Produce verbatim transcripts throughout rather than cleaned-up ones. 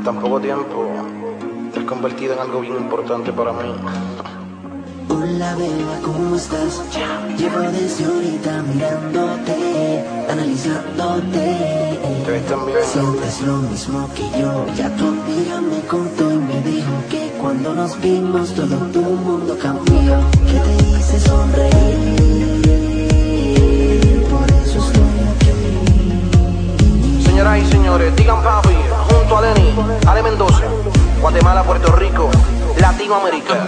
tan poco tiempo te has convertido en algo bien importante para mí. Hola beba, ¿cómo estás? Llevo desde ahorita mirándote, analizándote. Te ves tan bien. Sientes lo mismo que yo. Ya tu amiga me contó y me dijo que cuando nos vimos todo tu mundo cambió. Que te hice sonreír, por eso estoy aquí. Señoras y señores, digan papi, junto a Lenny, Ale Mendoza, Guatemala, Puerto Rico, Latinoamérica.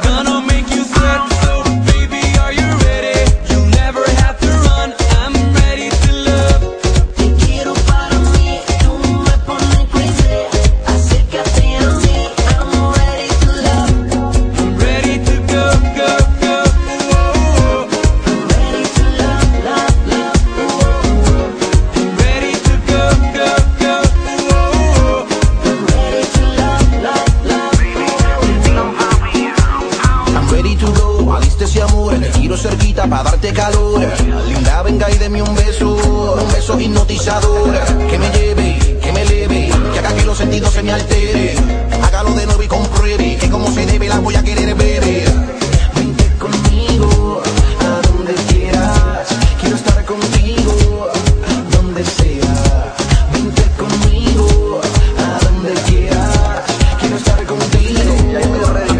Cerquita para darte calor. Linda, venga y deme un beso, un beso hipnotizador. Que me lleve, que me eleve, que haga que los sentidos se me alteren. Hágalo de nuevo y compruebe que como se debe la voy a querer beber. Vente conmigo a donde quieras, quiero estar contigo donde sea. Vente conmigo a donde quieras, quiero estar contigo. Ya yo estoy ready.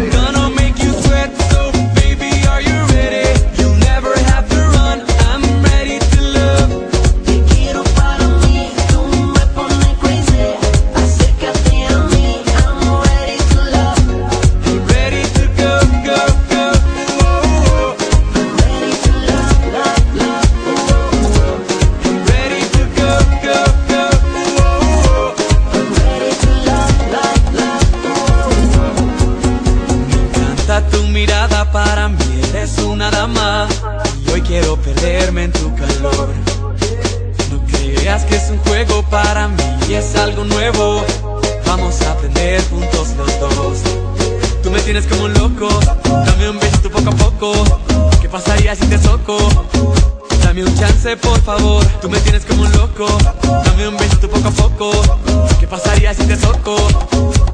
Tu mirada para mí eres una dama y hoy quiero perderme en tu calor. No creas que es un juego para mí, es algo nuevo. Vamos a aprender juntos los dos. Tú me tienes como un loco, dame un besito poco a poco. ¿Qué pasaría si te toco? Dame un chance por favor. Tú me tienes como un loco, dame un besito poco a poco. ¿Qué pasaría si te toco?